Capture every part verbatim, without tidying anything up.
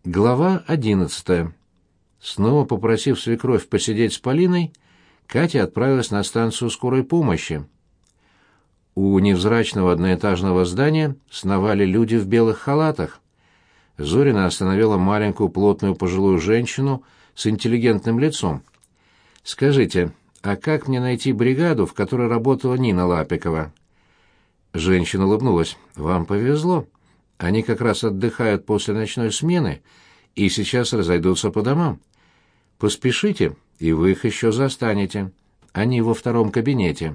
Глава одиннадцатая. Снова попросив свекровь посидеть с Полиной, Катя отправилась на станцию скорой помощи. У невзрачного одноэтажного здания сновали люди в белых халатах. Зорина остановила маленькую плотную пожилую женщину с интеллигентным лицом. «Скажите, а как мне найти бригаду, в которой работала Нина Лапикова?» Женщина улыбнулась. «Вам повезло. Они как раз отдыхают после ночной смены и сейчас разойдутся по домам. Поспешите, и вы их еще застанете. Они во втором кабинете».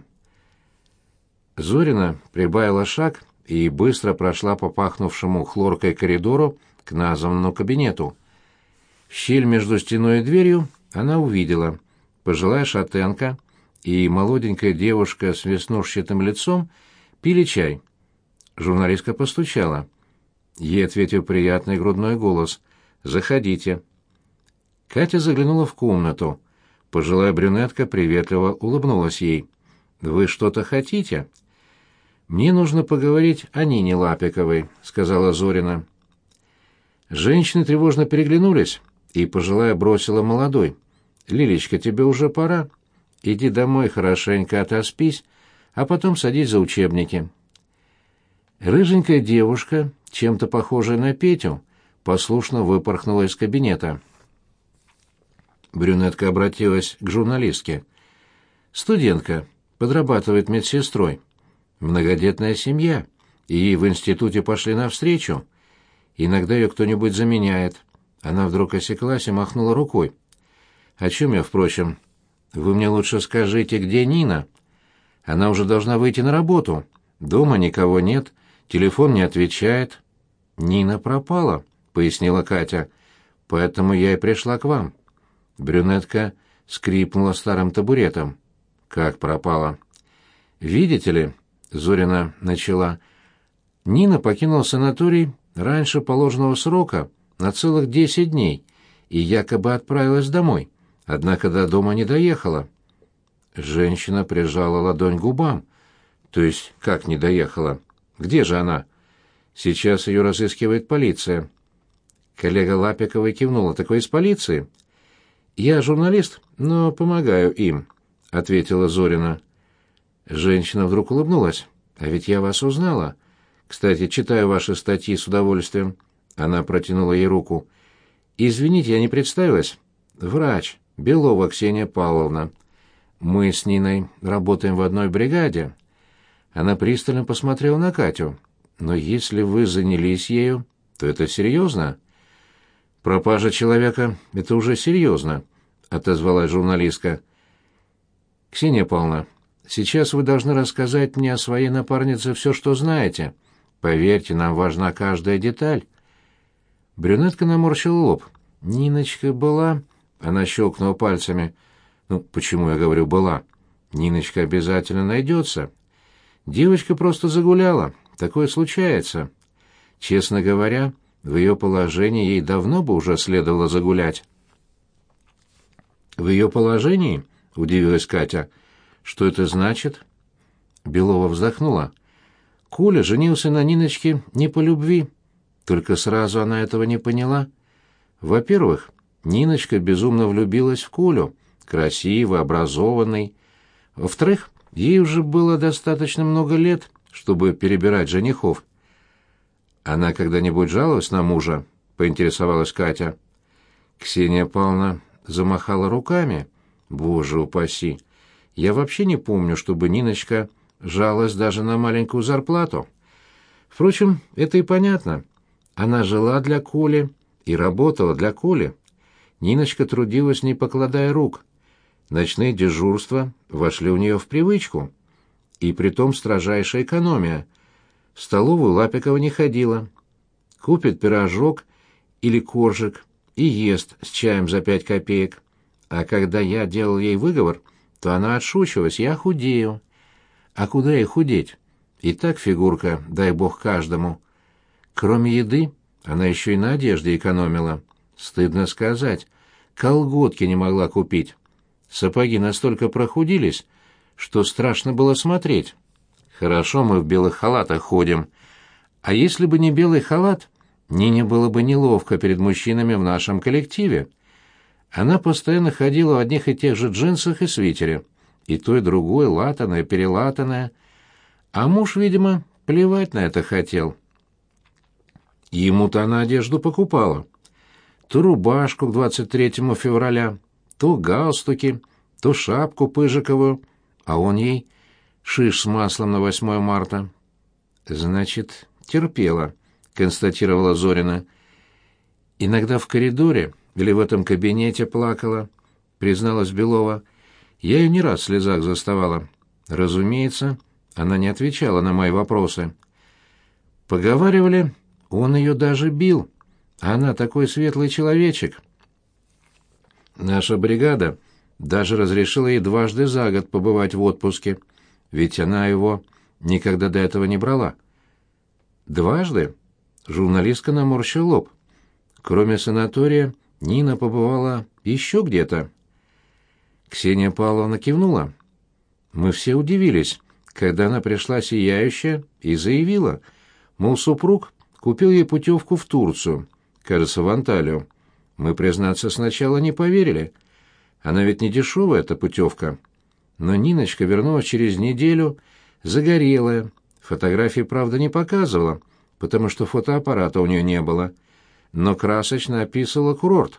Зорина прибавила шаг и быстро прошла по пахнувшему хлоркой коридору к названному кабинету. В щель между стеной и дверью она увидела: пожилая шатенка и молоденькая девушка с веснушчатым лицом пили чай. Журналистка постучала. Ей ответил приятный грудной голос: «Заходите». Катя заглянула в комнату. Пожилая брюнетка приветливо улыбнулась ей. «Вы что-то хотите?» «Мне нужно поговорить о Нине Лапиковой», — сказала Зорина. Женщины тревожно переглянулись, и пожилая бросила молодой: «Лилечка, тебе уже пора. Иди домой, хорошенько отоспись, а потом садись за учебники». Рыженькая девушка, чем-то похожая на Петю, послушно выпорхнула из кабинета. Брюнетка обратилась к журналистке. «Студентка, подрабатывает медсестрой. Многодетная семья, и ей в институте пошли навстречу. Иногда ее кто-нибудь заменяет». Она вдруг осеклась и махнула рукой. «О чем я, впрочем? Вы мне лучше скажите, где Нина? Она уже должна выйти на работу. Дома никого нет, телефон не отвечает». «Нина пропала», — пояснила Катя. «Поэтому я и пришла к вам». Брюнетка скрипнула старым табуретом. «Как пропала?» «Видите ли», — Зорина начала, — «Нина покинула санаторий раньше положенного срока на целых десять дней и якобы отправилась домой, однако до дома не доехала». Женщина прижала ладонь к губам. «То есть как не доехала? Где же она?» «Сейчас ее разыскивает полиция». Коллега Лапиковой кивнула. «Так вы из полиции?» «Я журналист, но помогаю им», — ответила Зорина. Женщина вдруг улыбнулась. «А ведь я вас узнала. Кстати, читаю ваши статьи с удовольствием». Она протянула ей руку. «Извините, я не представилась. Врач, Белова Ксения Павловна. Мы с Ниной работаем в одной бригаде». Она пристально посмотрела на Катю. «Но если вы занялись ею, то это серьезно?» «Пропажа человека — это уже серьезно», — отозвалась журналистка. «Ксения Павловна, сейчас вы должны рассказать мне о своей напарнице все, что знаете. Поверьте, нам важна каждая деталь». Брюнетка наморщила лоб. «Ниночка была...» — она щелкнула пальцами. «Ну, почему я говорю «была»? Ниночка обязательно найдется. Девочка просто загуляла. Такое случается. Честно говоря, в ее положении ей давно бы уже следовало загулять». «В ее положении?» — удивилась Катя. «Что это значит?» Белова вздохнула. «Коля женился на Ниночке не по любви. Только сразу она этого не поняла. Во-первых, Ниночка безумно влюбилась в Колю, красивый, образованный. Во-вторых, ей уже было достаточно много лет, чтобы перебирать женихов». «Она когда-нибудь жаловалась на мужа?» — поинтересовалась Катя. Ксения Павловна замахала руками. «Боже упаси! Я вообще не помню, чтобы Ниночка жаловалась даже на маленькую зарплату. Впрочем, это и понятно. Она жила для Коли и работала для Коли. Ниночка трудилась, не покладая рук. Ночные дежурства вошли у нее в привычку. И притом строжайшая экономия. В столовую Лапикова не ходила. Купит пирожок или коржик и ест с чаем за пять копеек. А когда я делал ей выговор, то она отшучивалась: «Я худею». А куда ей худеть? И так фигурка, дай бог каждому. Кроме еды, она еще и на одежде экономила. Стыдно сказать, колготки не могла купить. Сапоги настолько прохудились, что страшно было смотреть. Хорошо мы в белых халатах ходим. А если бы не белый халат, Нине было бы неловко перед мужчинами в нашем коллективе. Она постоянно ходила в одних и тех же джинсах и свитере, и то, и другое латаное, перелатанное. А муж, видимо, плевать на это хотел. Ему-то она одежду покупала. То рубашку к двадцать третьему февраля, то галстуки, то шапку пыжиковую, а он ей шиш с маслом на восьмое марта. Значит, терпела, констатировала Зорина. Иногда в коридоре или в этом кабинете плакала, призналась Белова. Я ее не раз в слезах заставала. Разумеется, она не отвечала на мои вопросы. Поговаривали, он ее даже бил, а она такой светлый человечек. Наша бригада даже разрешила ей дважды за год побывать в отпуске, ведь она его никогда до этого не брала. Дважды? Журналистка наморщила лоб. Кроме санатория, Нина побывала еще где-то. Ксения Павловна кивнула. Мы все удивились, когда она пришла сияющая и заявила, мол, супруг купил ей путевку в Турцию, кажется, в Анталию. Мы, признаться, сначала не поверили. Она ведь не дешевая, эта путевка. Но Ниночка вернулась через неделю, загорелая. Фотографии, правда, не показывала, потому что фотоаппарата у нее не было, но красочно описывала курорт.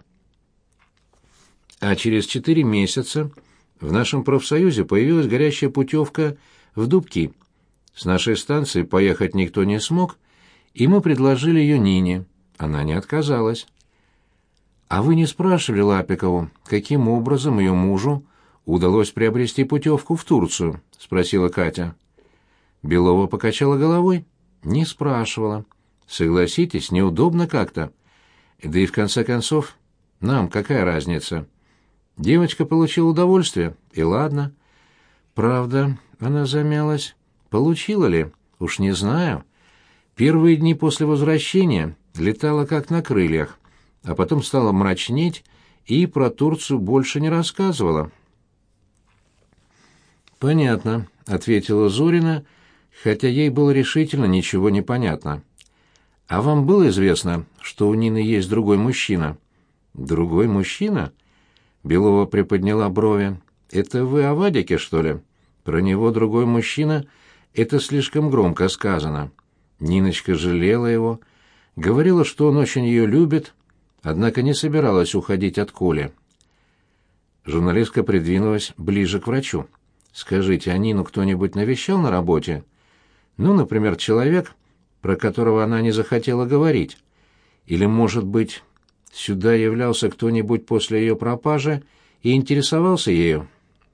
А через четыре месяца в нашем профсоюзе появилась горящая путевка в Дубки. С нашей станции поехать никто не смог, и мы предложили ее Нине. Она не отказалась. «А вы не спрашивали Лапикову, каким образом ее мужу удалось приобрести путевку в Турцию?» — спросила Катя. Белова покачала головой. «Не спрашивала. Согласитесь, неудобно как-то. Да и в конце концов, нам какая разница? Девочка получила удовольствие, и ладно. Правда, она замялась. Получила ли? Уж не знаю. Первые дни после возвращения летала как на крыльях, а потом стала мрачнеть и про Турцию больше не рассказывала». «Понятно», — ответила Зорина, хотя ей было решительно ничего не понятно. «А вам было известно, что у Нины есть другой мужчина?» «Другой мужчина?» Белова приподняла брови. «Это вы о Вадике, что ли? Про него другой мужчина — это слишком громко сказано. Ниночка жалела его, говорила, что он очень ее любит, однако не собиралась уходить от Коли». Журналистка придвинулась ближе к врачу. «Скажите, а Нину кто-нибудь навещал на работе? Ну, например, человек, про которого она не захотела говорить. Или, может быть, сюда являлся кто-нибудь после ее пропажи и интересовался ею?»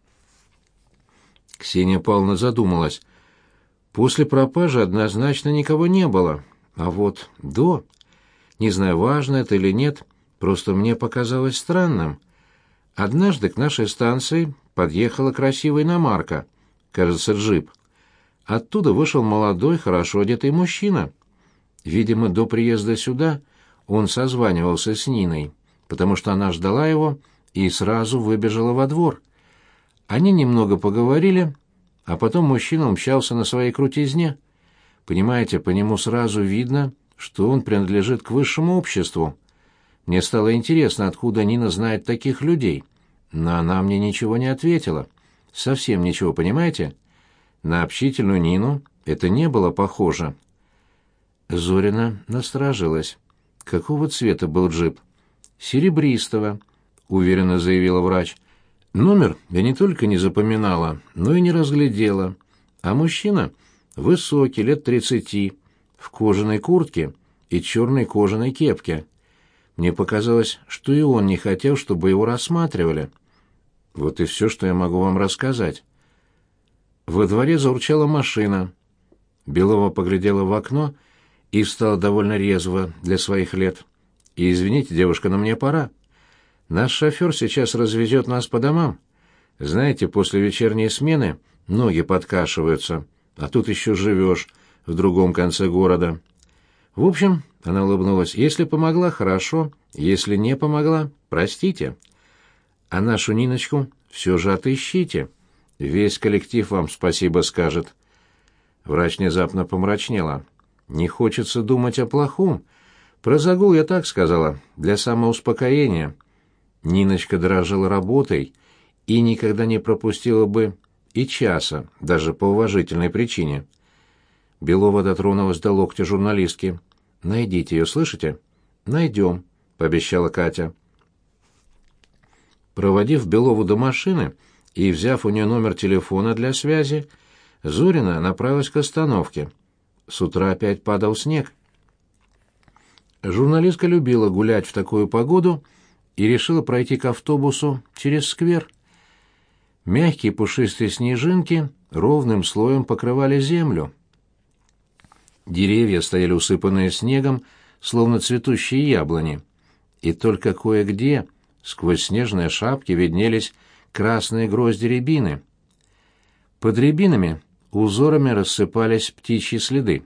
Ксения Павловна задумалась. «После пропажи однозначно никого не было. А вот до... Не знаю, важно это или нет, просто мне показалось странным. Однажды к нашей станции подъехала красивая иномарка, кажется, джип. Оттуда вышел молодой, хорошо одетый мужчина. Видимо, до приезда сюда он созванивался с Ниной, потому что она ждала его и сразу выбежала во двор. Они немного поговорили, а потом мужчина умчался на своей крутизне. Понимаете, по нему сразу видно, что он принадлежит к высшему обществу. Мне стало интересно, откуда Нина знает таких людей, но она мне ничего не ответила. Совсем ничего, понимаете? На общительную Нину это не было похоже». Зорина насторожилась. «Какого цвета был джип?» «Серебристого», — уверенно заявила врач. «Номер я не только не запоминала, но и не разглядела. А мужчина высокий, лет тридцати, в кожаной куртке и черной кожаной кепке. Мне показалось, что и он не хотел, чтобы его рассматривали. Вот и все, что я могу вам рассказать». Во дворе заурчала машина. Белова поглядела в окно и встала довольно резво для своих лет. «И извините, девушка, но мне пора. Наш шофер сейчас развезет нас по домам. Знаете, после вечерней смены ноги подкашиваются, а тут еще живешь в другом конце города. В общем, — она улыбнулась, — если помогла, хорошо, если не помогла, простите. А нашу Ниночку все же отыщите. Весь коллектив вам спасибо скажет». Врач внезапно помрачнела. «Не хочется думать о плохом. Про загул я так сказала, для самоуспокоения. Ниночка дорожила работой и никогда не пропустила бы и часа, даже по уважительной причине. Белова дотронулась до локтя журналистки. «Найдите ее, слышите?» «Найдем», — пообещала Катя. Проводив Белову до машины и взяв у нее номер телефона для связи, Зорина направилась к остановке. С утра опять падал снег. Журналистка любила гулять в такую погоду и решила пройти к автобусу через сквер. Мягкие пушистые снежинки ровным слоем покрывали землю. Деревья стояли усыпанные снегом, словно цветущие яблони, и только кое-где сквозь снежные шапки виднелись красные грозди рябины. Под рябинами узорами рассыпались птичьи следы.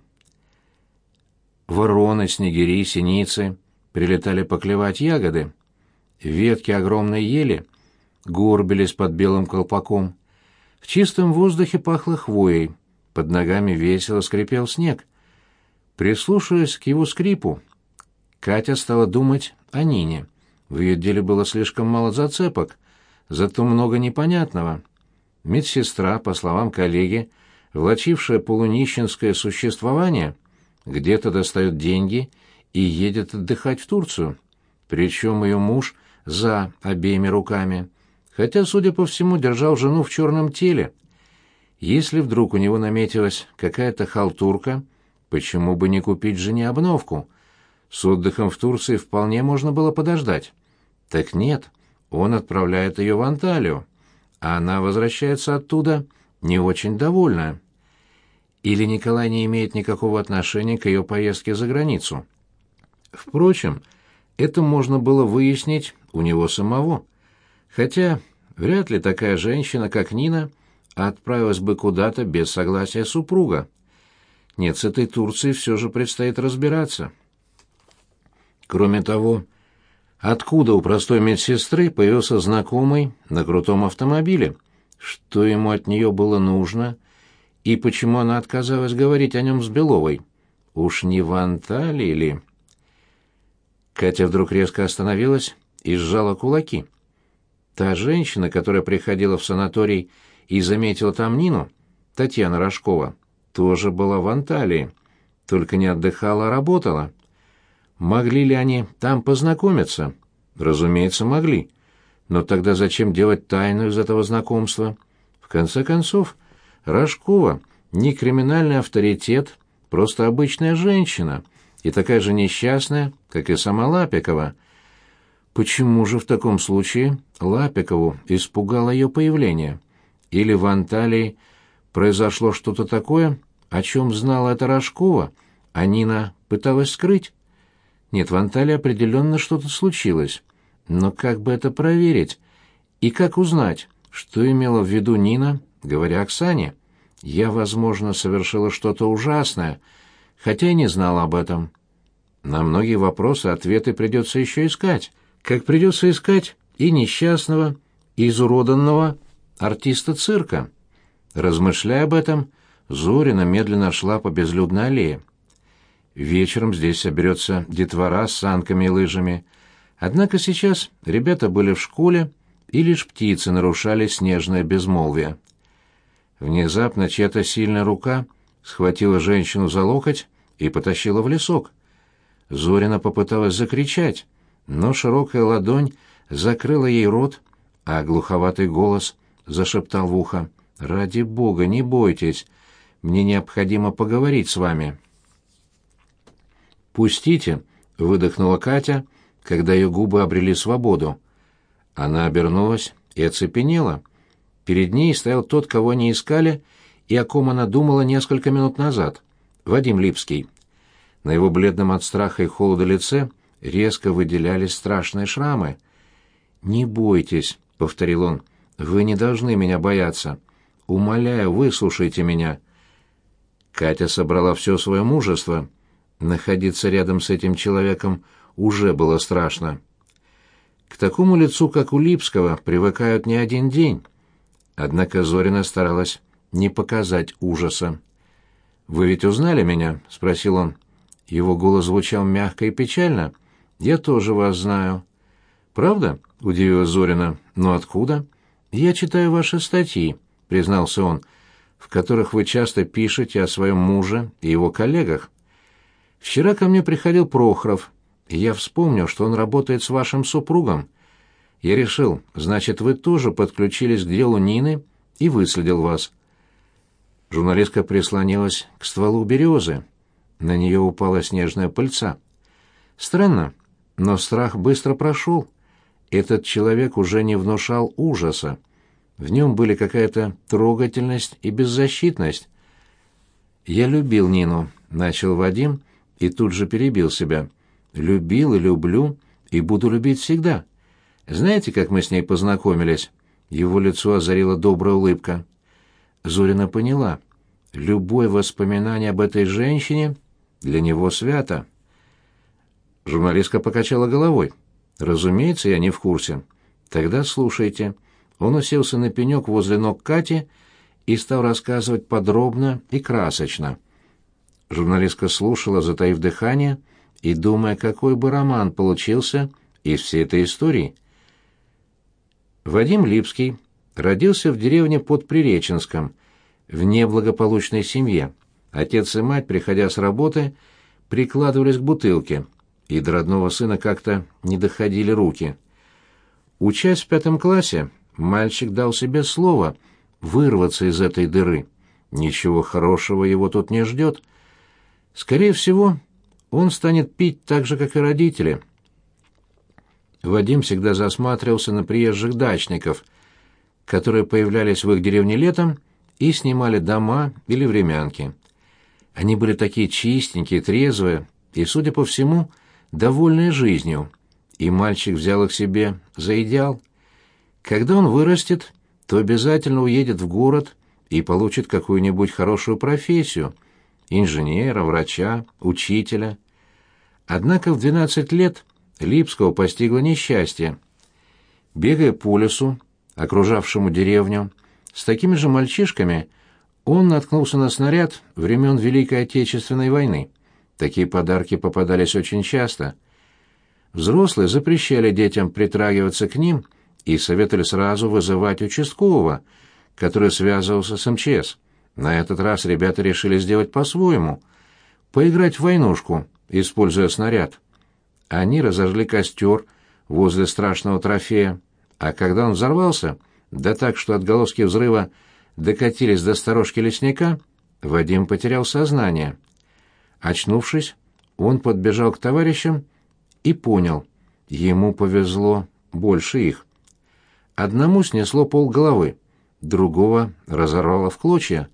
Вороны, снегири, синицы прилетали поклевать ягоды. Ветки огромной ели горбились под белым колпаком. В чистом воздухе пахло хвоей, под ногами весело скрипел снег. Прислушиваясь к его скрипу, Катя стала думать о Нине. В ее деле было слишком мало зацепок, зато много непонятного. Медсестра, по словам коллеги, влачившая полунищенское существование, где-то достает деньги и едет отдыхать в Турцию. Причем ее муж за обеими руками, хотя, судя по всему, держал жену в черном теле. Если вдруг у него наметилась какая-то халтурка, почему бы не купить жене обновку? С отдыхом в Турции вполне можно было подождать. Так нет, он отправляет ее в Анталию, а она возвращается оттуда не очень довольная. Или Николай не имеет никакого отношения к ее поездке за границу? Впрочем, это можно было выяснить у него самого. Хотя вряд ли такая женщина, как Нина, отправилась бы куда-то без согласия супруга. Нет, с этой Турцией все же предстоит разбираться. Кроме того, откуда у простой медсестры появился знакомый на крутом автомобиле? Что ему от нее было нужно? И почему она отказалась говорить о нем с Беловой? Уж не в Анталии ли? Катя вдруг резко остановилась и сжала кулаки. Та женщина, которая приходила в санаторий и заметила там Нину, Татьяна Рожкова, тоже была в Анталии, только не отдыхала, а работала. Могли ли они там познакомиться? Разумеется, могли. Но тогда зачем делать тайну из этого знакомства? В конце концов, Рожкова не криминальный авторитет, просто обычная женщина, и такая же несчастная, как и сама Лапикова. Почему же в таком случае Лапикову испугало ее появление? Или в Анталии произошло что-то такое, о чем знала эта Рожкова, а Нина пыталась скрыть? Нет, в Анталии определенно что-то случилось. Но как бы это проверить? И как узнать, что имела в виду Нина, говоря Оксане? Я, возможно, совершила что-то ужасное, хотя и не знала об этом. На многие вопросы ответы придется еще искать, как придется искать и несчастного, и изуроданного артиста цирка. Размышляя об этом, Зорина медленно шла по безлюдной аллее. Вечером здесь соберется детвора с санками и лыжами. Однако сейчас ребята были в школе, и лишь птицы нарушали снежное безмолвие. Внезапно чья-то сильная рука схватила женщину за локоть и потащила в лесок. Зорина попыталась закричать, но широкая ладонь закрыла ей рот, а глуховатый голос зашептал в ухо: «Ради Бога, не бойтесь, мне необходимо поговорить с вами». «Пустите», — выдохнула Катя, когда ее губы обрели свободу. Она обернулась и оцепенела. Перед ней стоял тот, кого они искали, и о ком она думала несколько минут назад — Вадим Липский. На его бледном от страха и холода лице резко выделялись страшные шрамы. «Не бойтесь», — повторил он, — «вы не должны меня бояться. Умоляю, выслушайте меня». Катя собрала все свое мужество. Находиться рядом с этим человеком уже было страшно. К такому лицу, как у Липского, привыкают не один день. Однако Зорина старалась не показать ужаса. «Вы ведь узнали меня?» — спросил он. Его голос звучал мягко и печально. «Я тоже вас знаю». «Правда?» — удивилась Зорина. «Но откуда?» «Я читаю ваши статьи», — признался он, «в которых вы часто пишете о своем муже и его коллегах. Вчера ко мне приходил Прохоров, и я вспомнил, что он работает с вашим супругом. Я решил, значит, вы тоже подключились к делу Нины, и выследил вас». Журналистка прислонилась к стволу березы. На нее упала снежная пыльца. Странно, но страх быстро прошел. Этот человек уже не внушал ужаса. В нем были какая-то трогательность и беззащитность. «Я любил Нину», — начал Вадим, и тут же перебил себя. «Любил и люблю, и буду любить всегда. Знаете, как мы с ней познакомились?» Его лицо озарила добрая улыбка. Зорина поняла. Любое воспоминание об этой женщине для него свято. Журналистка покачала головой. «Разумеется, я не в курсе». «Тогда слушайте». Он уселся на пенек возле ног Кати и стал рассказывать подробно и красочно. Журналистка слушала, затаив дыхание, и думая, какой бы роман получился из всей этой истории. Вадим Липский родился в деревне под Приреченском, в неблагополучной семье. Отец и мать, приходя с работы, прикладывались к бутылке, и до родного сына как-то не доходили руки. Учась в пятом классе, мальчик дал себе слово вырваться из этой дыры. Ничего хорошего его тут не ждет. Скорее всего, он станет пить так же, как и родители. Вадим всегда засматривался на приезжих дачников, которые появлялись в их деревне летом и снимали дома или времянки. Они были такие чистенькие, трезвые и, судя по всему, довольные жизнью, и мальчик взял их себе за идеал. Когда он вырастет, то обязательно уедет в город и получит какую-нибудь хорошую профессию — инженера, врача, учителя. Однако в двенадцать лет Липского постигло несчастье. Бегая по лесу, окружавшему деревню, с такими же мальчишками он наткнулся на снаряд времен Великой Отечественной войны. Такие подарки попадались очень часто. Взрослые запрещали детям притрагиваться к ним и советовали сразу вызывать участкового, который связывался с эм че эс. На этот раз ребята решили сделать по-своему — поиграть в войнушку, используя снаряд. Они разожгли костер возле страшного трофея, а когда он взорвался, да так, что отголоски взрыва докатились до сторожки лесника, Вадим потерял сознание. Очнувшись, он подбежал к товарищам и понял, ему повезло больше их. Одному снесло полголовы, другого разорвало в клочья.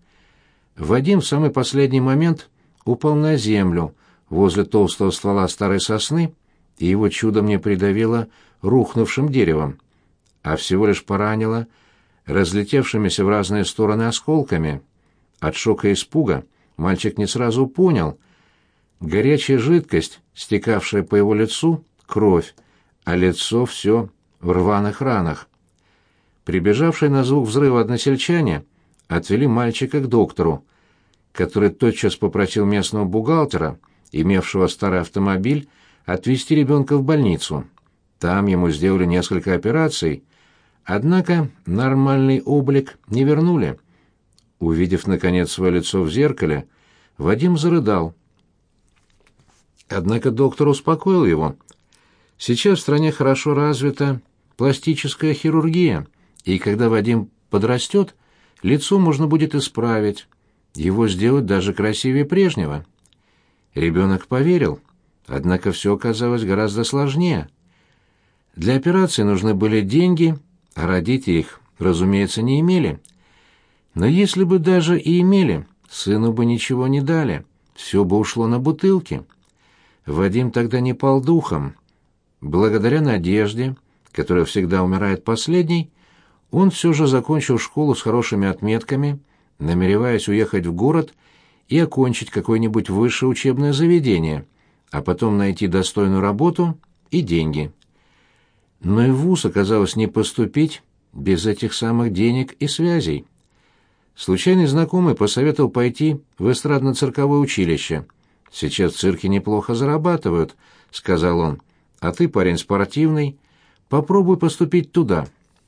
Вадим в самый последний момент упал на землю возле толстого ствола старой сосны, и его чудом не придавило рухнувшим деревом, а всего лишь поранило разлетевшимися в разные стороны осколками. От шока и испуга мальчик не сразу понял. Горячая жидкость, стекавшая по его лицу, — кровь, а лицо все в рваных ранах. Прибежавшие на звук взрыва односельчане отвели мальчика к доктору, который тотчас попросил местного бухгалтера, имевшего старый автомобиль, отвезти ребенка в больницу. Там ему сделали несколько операций, однако нормальный облик не вернули. Увидев, наконец, свое лицо в зеркале, Вадим зарыдал. Однако доктор успокоил его. Сейчас в стране хорошо развита пластическая хирургия, и когда Вадим подрастет, лицо можно будет исправить, его сделать даже красивее прежнего. Ребенок поверил, однако все оказалось гораздо сложнее. Для операции нужны были деньги, а родители их, разумеется, не имели. Но если бы даже и имели, сыну бы ничего не дали, все бы ушло на бутылки. Вадим тогда не пал духом. Благодаря надежде, которая всегда умирает последней, он все же закончил школу с хорошими отметками, намереваясь уехать в город и окончить какое-нибудь высшее учебное заведение, а потом найти достойную работу и деньги. Но и в вуз оказалось не поступить без этих самых денег и связей. Случайный знакомый посоветовал пойти в эстрадно-цирковое училище. Сейчас в цирке неплохо зарабатывают», — сказал он. «А ты парень спортивный. Попробуй поступить туда».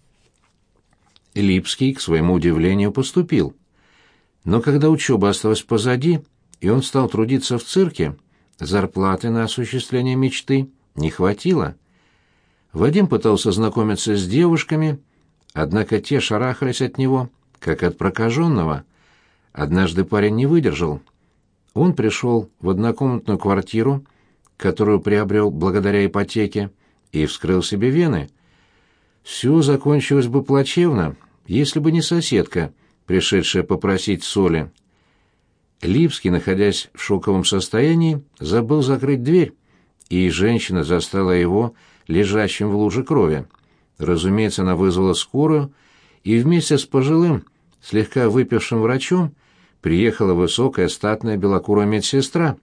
Липский, к своему удивлению, поступил. Но когда учеба осталась позади, и он стал трудиться в цирке, зарплаты на осуществление мечты не хватило. Вадим пытался знакомиться с девушками, однако те шарахались от него, как от прокаженного. Однажды парень не выдержал. Он пришел в однокомнатную квартиру, которую приобрел благодаря ипотеке, и вскрыл себе вены. Все закончилось бы плачевно, если бы не соседка, пришедшая попросить соли. Липский, находясь в шоковом состоянии, забыл закрыть дверь, и женщина застала его лежащим в луже крови. Разумеется, она вызвала скорую, и вместе с пожилым, слегка выпившим врачом приехала высокая статная белокурая медсестра.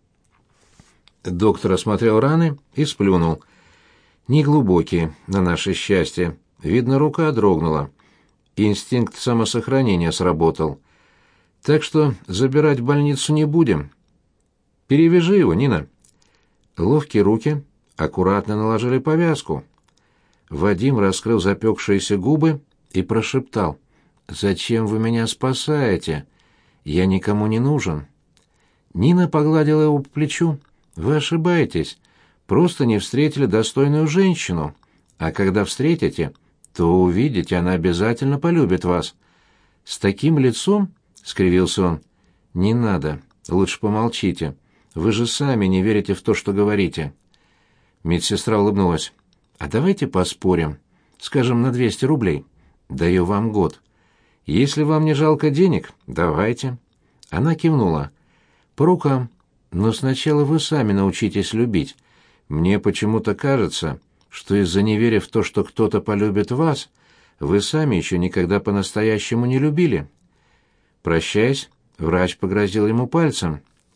Доктор осмотрел раны и сплюнул. «Неглубокие, на наше счастье. Видно, рука дрогнула. Инстинкт самосохранения сработал. Так что забирать в больницу не будем. Перевяжи его, Нина». Ловкие руки аккуратно наложили повязку. Вадим раскрыл запекшиеся губы и прошептал: «Зачем вы меня спасаете? Я никому не нужен». Нина погладила его по плечу. «Вы ошибаетесь. Просто не встретили достойную женщину. А когда встретите, то увидите, она обязательно полюбит вас». «С таким лицом?» — скривился он. «Не надо. Лучше помолчите. Вы же сами не верите в то, что говорите». Медсестра улыбнулась. «А давайте поспорим. Скажем, на двести рублей. Даю вам год. Если вам не жалко денег, давайте». Она кивнула. «По рукам. Но сначала вы сами научитесь любить. Мне почему-то кажется, что из-за неверия в то, что кто-то полюбит вас, вы сами еще никогда по-настоящему не любили». Прощаясь, врач погрозил ему пальцем.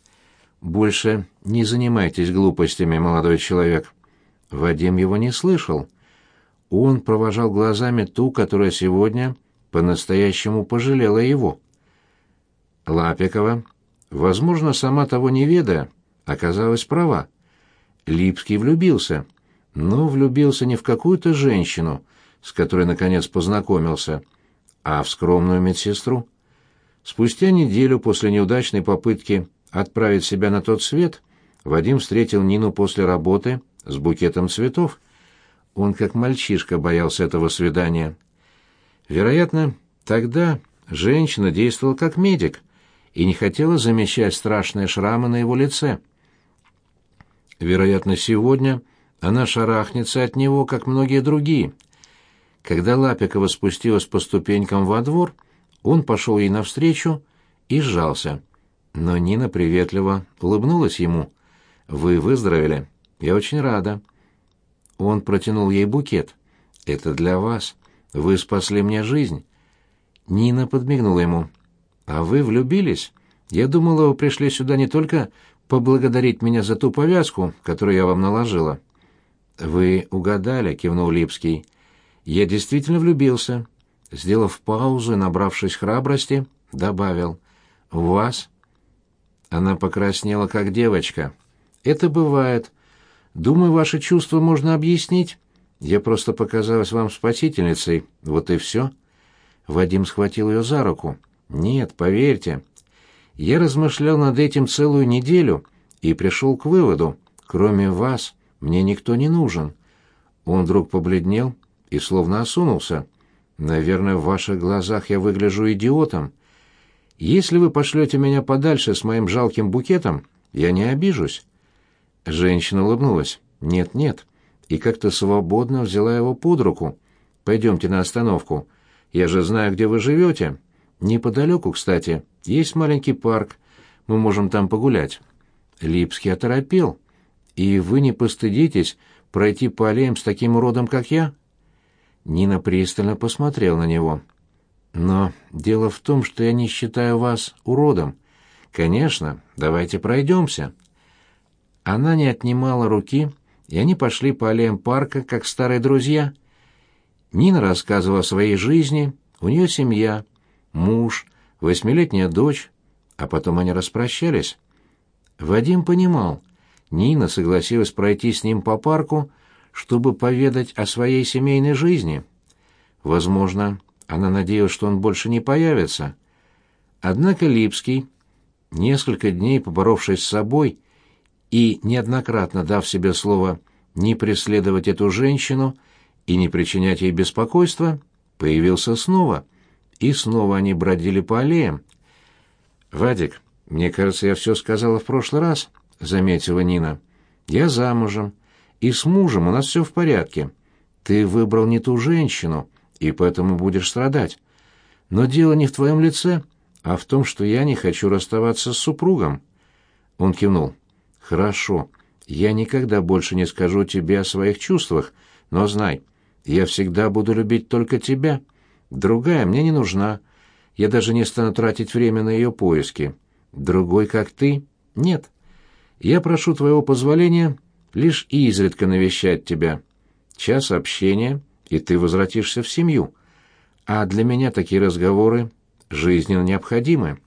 «Больше не занимайтесь глупостями, молодой человек». Вадим его не слышал. Он провожал глазами ту, которая сегодня по-настоящему пожалела его. Лапикова, возможно, сама того не ведая, оказалась права. Липский влюбился, но влюбился не в какую-то женщину, с которой наконец познакомился, а в скромную медсестру. Спустя неделю после неудачной попытки отправить себя на тот свет, Вадим встретил Нину после работы с букетом цветов. Он как мальчишка боялся этого свидания. Вероятно, тогда женщина действовала как медик и не хотела замещать страшные шрамы на его лице. Вероятно, сегодня она шарахнется от него, как многие другие. Когда Лапикова спустилась по ступенькам во двор, он пошел ей навстречу и сжался. Но Нина приветливо улыбнулась ему. «Вы выздоровели? Я очень рада». Он протянул ей букет. «Это для вас. Вы спасли мне жизнь». Нина подмигнула ему. «А вы влюбились? Я думала, вы пришли сюда не только поблагодарить меня за ту повязку, которую я вам наложила». «Вы угадали», — кивнул Липский. «Я действительно влюбился». Сделав паузу и набравшись храбрости, добавил: «В вас?» Она покраснела, как девочка. «Это бывает. Думаю, ваши чувства можно объяснить. Я просто показалась вам спасительницей. Вот и все». Вадим схватил ее за руку. «Нет, поверьте. Я размышлял над этим целую неделю и пришел к выводу: кроме вас мне никто не нужен». Он вдруг побледнел и словно осунулся. «Наверное, в ваших глазах я выгляжу идиотом. Если вы пошлете меня подальше с моим жалким букетом, я не обижусь». Женщина улыбнулась. «Нет, нет». И как-то свободно взяла его под руку. «Пойдемте на остановку. Я же знаю, где вы живете. Неподалеку, кстати, есть маленький парк. Мы можем там погулять». Липский оторопел. «И вы не постыдитесь пройти по аллеям с таким уродом, как я?» Нина пристально посмотрела на него. «Но дело в том, что я не считаю вас уродом. Конечно, давайте пройдемся». Она не отнимала руки, и они пошли по аллеям парка, как старые друзья. Нина рассказывала о своей жизни, у нее семья, муж, восьмилетняя дочь, а потом они распрощались. Вадим понимал, Нина согласилась пройти с ним по парку, чтобы поведать о своей семейной жизни. Возможно, она надеялась, что он больше не появится. Однако Липский, несколько дней поборовшись с собой и неоднократно дав себе слово не преследовать эту женщину и не причинять ей беспокойства, появился снова, и снова они бродили по аллеям. «Вадик, мне кажется, я все сказала в прошлый раз», — заметила Нина. «Я замужем, и с мужем у нас все в порядке. Ты выбрал не ту женщину, и поэтому будешь страдать. Но дело не в твоем лице, а в том, что я не хочу расставаться с супругом». Он кивнул. «Хорошо, я никогда больше не скажу тебе о своих чувствах, но знай, я всегда буду любить только тебя. Другая мне не нужна. Я даже не стану тратить время на ее поиски. Другой, как ты, нет. Я прошу твоего позволения лишь изредка навещать тебя. Час общения, и ты возвратишься в семью. А для меня такие разговоры жизненно необходимы».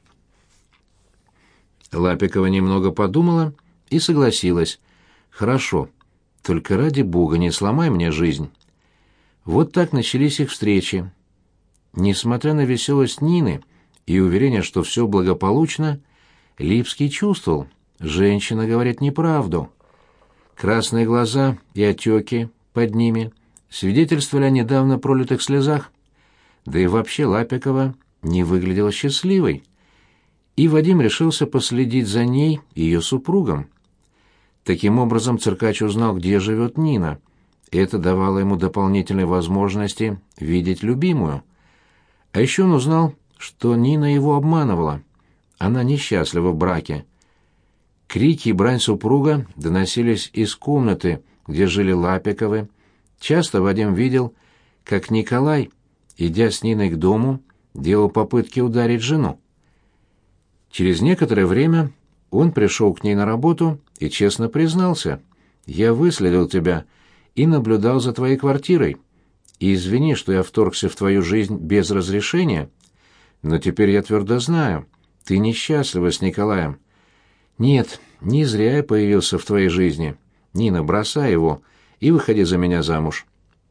Лапикова немного подумала и согласилась. «Хорошо, только ради бога не сломай мне жизнь». Вот так начались их встречи. Несмотря на веселость Нины и уверение, что все благополучно, Липский чувствовал, женщина говорит неправду. Красные глаза и отеки под ними свидетельствовали о недавно пролитых слезах. Да и вообще Лапикова не выглядела счастливой. И Вадим решился последить за ней и ее супругом. Таким образом циркач узнал, где живет Нина. Это давало ему дополнительные возможности видеть любимую. А еще он узнал, что Нина его обманывала. Она несчастлива в браке. Крики и брань супруга доносились из комнаты, где жили Лапиковы. Часто Вадим видел, как Николай, идя с Ниной к дому, делал попытки ударить жену. Через некоторое время он пришел к ней на работу и честно признался: «Я выследил тебя и наблюдал за твоей квартирой. И извини, что я вторгся в твою жизнь без разрешения, но теперь я твердо знаю, ты несчастлива с Николаем. Нет, не зря я появился в твоей жизни. Нина, бросай его и выходи за меня замуж».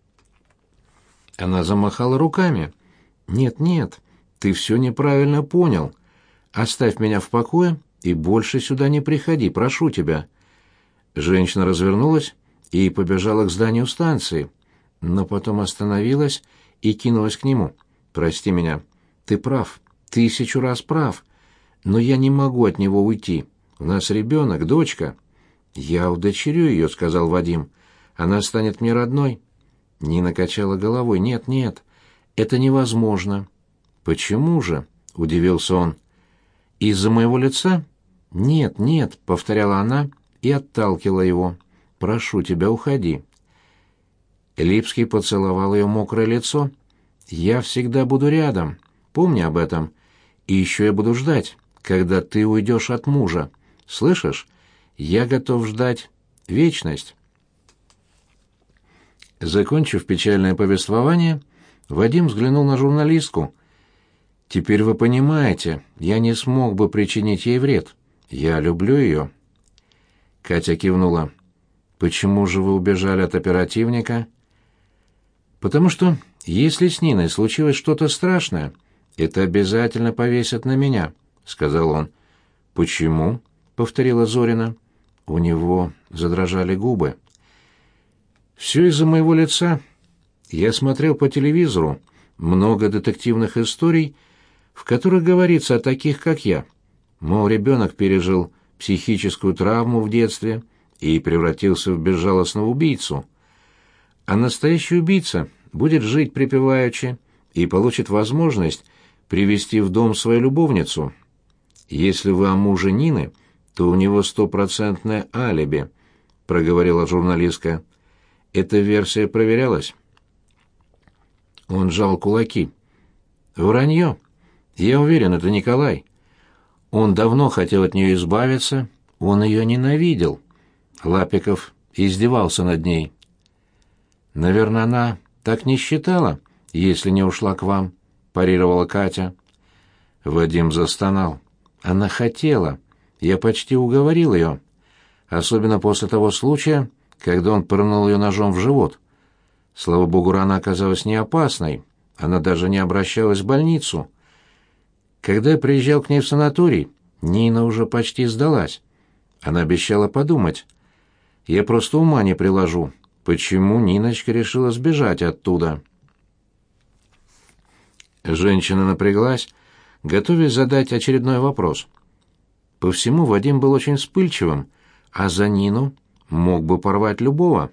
Она замахала руками. «Нет, нет, ты все неправильно понял. Оставь меня в покое и больше сюда не приходи, прошу тебя». Женщина развернулась и побежала к зданию станции, но потом остановилась и кинулась к нему. «Прости меня. Ты прав, тысячу раз прав. Но я не могу от него уйти. У нас ребенок, дочка». «Я удочерю ее», — сказал Вадим. «Она станет мне родной». Нина качала головой. «Нет, нет, это невозможно». «Почему же?» — удивился он. «Из-за моего лица?» «Нет, нет», — повторяла она и отталкивала его. «Прошу тебя, уходи». Липский поцеловал ее мокрое лицо. «Я всегда буду рядом, помни об этом. И еще я буду ждать, когда ты уйдешь от мужа. Слышишь? Я готов ждать вечность». Закончив печальное повествование, Вадим взглянул на журналистку. «Теперь вы понимаете, я не смог бы причинить ей вред. Я люблю ее». Катя кивнула. «Почему же вы убежали от оперативника?» «Потому что, если с Ниной случилось что-то страшное, это обязательно повесят на меня», — сказал он. «Почему?» — повторила Зорина. У него задрожали губы. «Все из-за моего лица. Я смотрел по телевизору много детективных историй, в которых говорится о таких, как я. Мол, ребенок пережил психическую травму в детстве и превратился в безжалостного убийцу. А настоящий убийца будет жить припеваючи и получит возможность привести в дом свою любовницу. Если вы о муже Нины, то у него стопроцентное алиби», — проговорила журналистка. «Эта версия проверялась?» Он сжал кулаки. «Вранье. Я уверен, это Николай. Он давно хотел от нее избавиться, он ее ненавидел. Лапиков издевался над ней». «Наверное, она так не считала, если не ушла к вам», — парировала Катя. Вадим застонал. «Она хотела. Я почти уговорил ее. Особенно после того случая, когда он пырнул ее ножом в живот. Слава богу, рана оказалась не опасной. Она даже не обращалась в больницу. Когда я приезжал к ней в санаторий, Нина уже почти сдалась. Она обещала подумать. Я просто ума не приложу, почему Ниночка решила сбежать оттуда. Женщина напряглась, готовясь задать очередной вопрос. По всему Вадим был очень вспыльчивым, а за Нину мог бы порвать любого.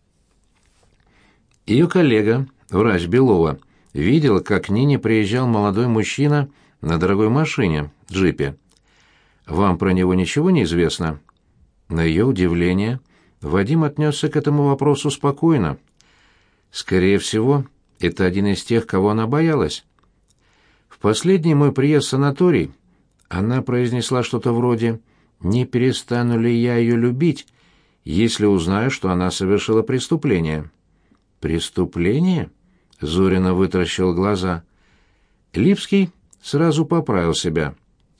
Ее коллега, врач Белова, видела, как к Нине приезжал молодой мужчина на дорогой машине, джипе. Вам про него ничего не известно? На ее удивление, Вадим отнесся к этому вопросу спокойно. Скорее всего, это один из тех, кого она боялась. В последний мой приезд в санаторий она произнесла что-то вроде «Не перестану ли я ее любить, если узнаю, что она совершила преступление?» «Преступление?» — Зорина вытаращила глаза. Липский сразу поправил себя.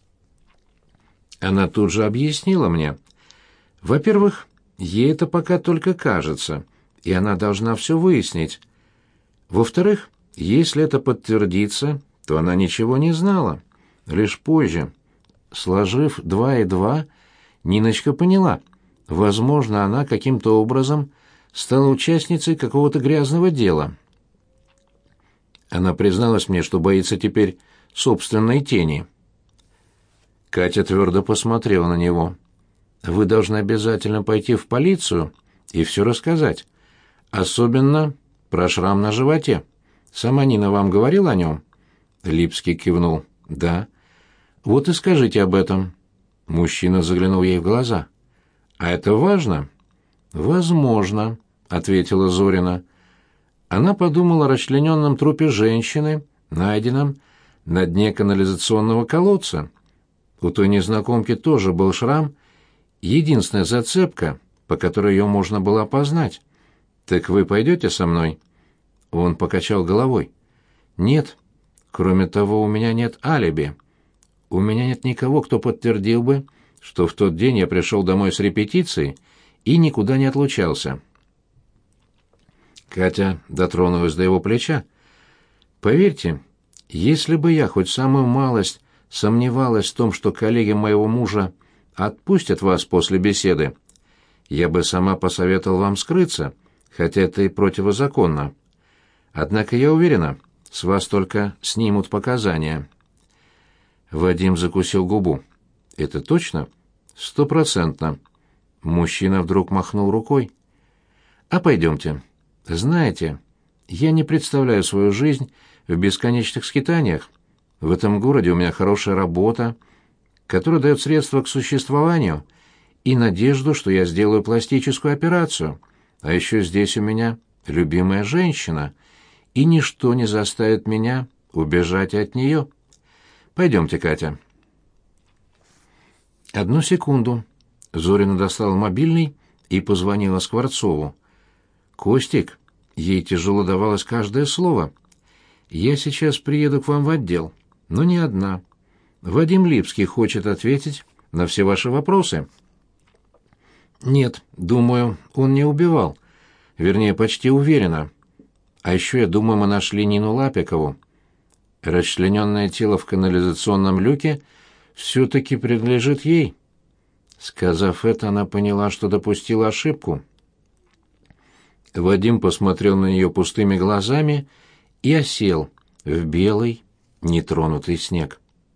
Она тут же объяснила мне. Во-первых, ей это пока только кажется, и она должна все выяснить. Во-вторых, если это подтвердится, то она ничего не знала. Лишь позже, сложив два и два, Ниночка поняла, возможно, она каким-то образом стала участницей какого-то грязного дела. Она призналась мне, что боится теперь собственной тени. Катя твердо посмотрела на него. «Вы должны обязательно пойти в полицию и все рассказать. Особенно про шрам на животе. Сама Нина вам говорила о нем?» Липский кивнул. «Да». «Вот и скажите об этом». Мужчина заглянул ей в глаза. «А это важно?» «Возможно», — ответила Зорина. Она подумала о расчлененном трупе женщины, найденном на дне канализационного колодца. У той незнакомки тоже был шрам, единственная зацепка, по которой ее можно было опознать. «Так вы пойдете со мной?» Он покачал головой. «Нет. Кроме того, у меня нет алиби. У меня нет никого, кто подтвердил бы, что в тот день я пришел домой с репетиции и никуда не отлучался». Катя дотронулась до его плеча. «Поверьте, если бы я хоть самую малость сомневалась в том, что коллеги моего мужа отпустят вас после беседы, я бы сама посоветовал вам скрыться, хотя это и противозаконно. Однако я уверена, с вас только снимут показания». Вадим закусил губу. «Это точно?» «Стопроцентно». Мужчина вдруг махнул рукой. «А пойдемте. Знаете, я не представляю свою жизнь в бесконечных скитаниях. В этом городе у меня хорошая работа, которая дает средства к существованию и надежду, что я сделаю пластическую операцию. А еще здесь у меня любимая женщина, и ничто не заставит меня убежать от нее. Пойдемте, Катя». «Одну секунду». Зорина достала мобильный и позвонила Скворцову. «Костик», ей тяжело давалось каждое слово, «я сейчас приеду к вам в отдел, но не одна. Вадим Липский хочет ответить на все ваши вопросы». «Нет, думаю, он не убивал. Вернее, почти уверена. А еще, я думаю, мы нашли Нину Лапикову. Расчлененное тело в канализационном люке все-таки принадлежит ей». Сказав это, она поняла, что допустила ошибку. Вадим посмотрел на нее пустыми глазами и осел в белый, нетронутый снег.